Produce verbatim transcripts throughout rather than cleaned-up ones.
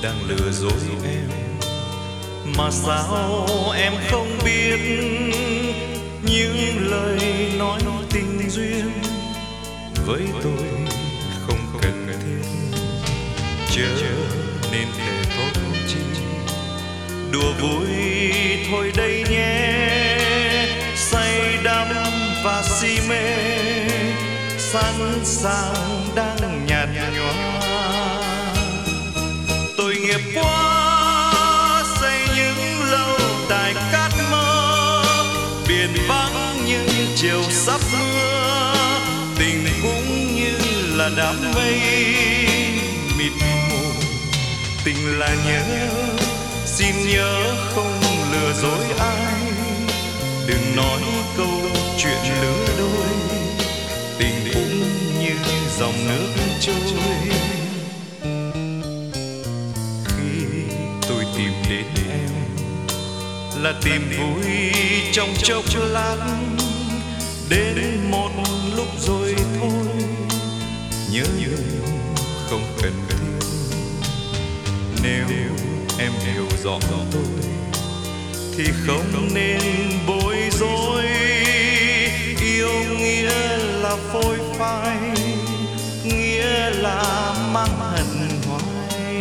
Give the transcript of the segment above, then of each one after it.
đang lừa dối em, mà sao em không biết những lời nói tình duyên với tôi không cần thiết, chớ nên thề thốt chi. Đùa vui thôi đây nhé, say đắm và si mê, sẵn sàng đang nhạt nhòa. Tội nghiệp quá xây những lâu đài cát mơ, biển vắng những chiều sắp mưa, tình cũng như là đám mây mịt mù. Tình là nhớ, xin nhớ không lừa dối ai, đừng nói câu chuyện lứa đôi, tình cũng như dòng nước trôi. Khi tôi tìm đến em là tìm vui trong chốc lát, đến một lúc rồi thôi, nhớ nhớ không cần thiết. Nếu em hiểu rõ tôi thì không nên bối rối, yêu nghĩa là phôi phai, nghĩa là mang hận hoài.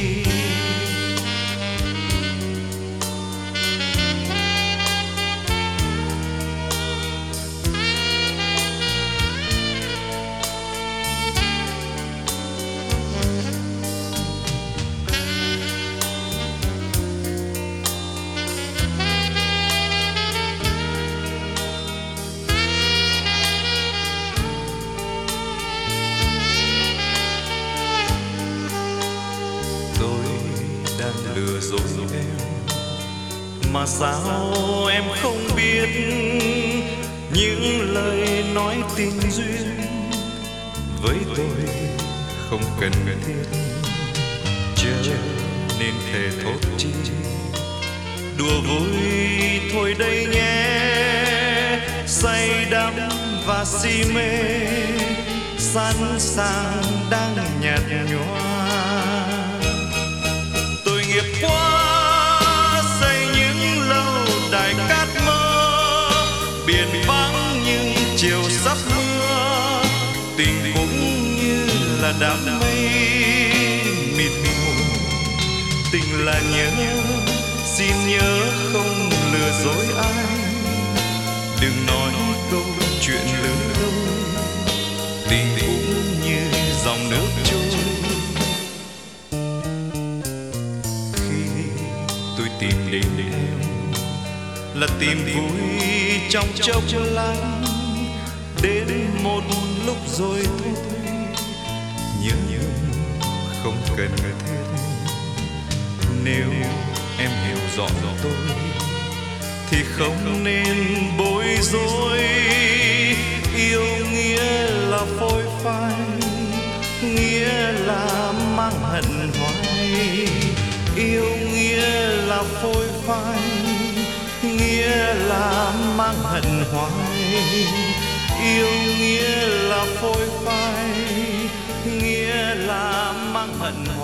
Lừa dối em, mà sao em không biết những lời nói tình duyên với tôi không cần thiết, chớ nên thề thốt chi. Đùa vui thôi đây nhé, say đắm và si mê, sẵn sàng đang nhạt nhòa. Nghiệp quá xây những lâu đài cát mơ, biển vắng những chiều sắp mưa, tình cũng như là đám mây mịt mù. Tình là nhớ, xin nhớ không lừa dối ai, đừng nói câu chuyện lứa đôi, tình cũng như dòng nước trôi. Tìm đến em là tìm vui trong chốc lát, đến một lúc rồi thôi, nhớ nhớ không cần thiết. Nếu em hiểu rõ tôi thì không nên bối rối, yêu nghĩa là phôi phai, nghĩa là mang hận hoài. Yêu nghĩa là phôi phai, nghĩa là mang hận hoài. Yêu nghĩa là phôi phai, nghĩa là mang hận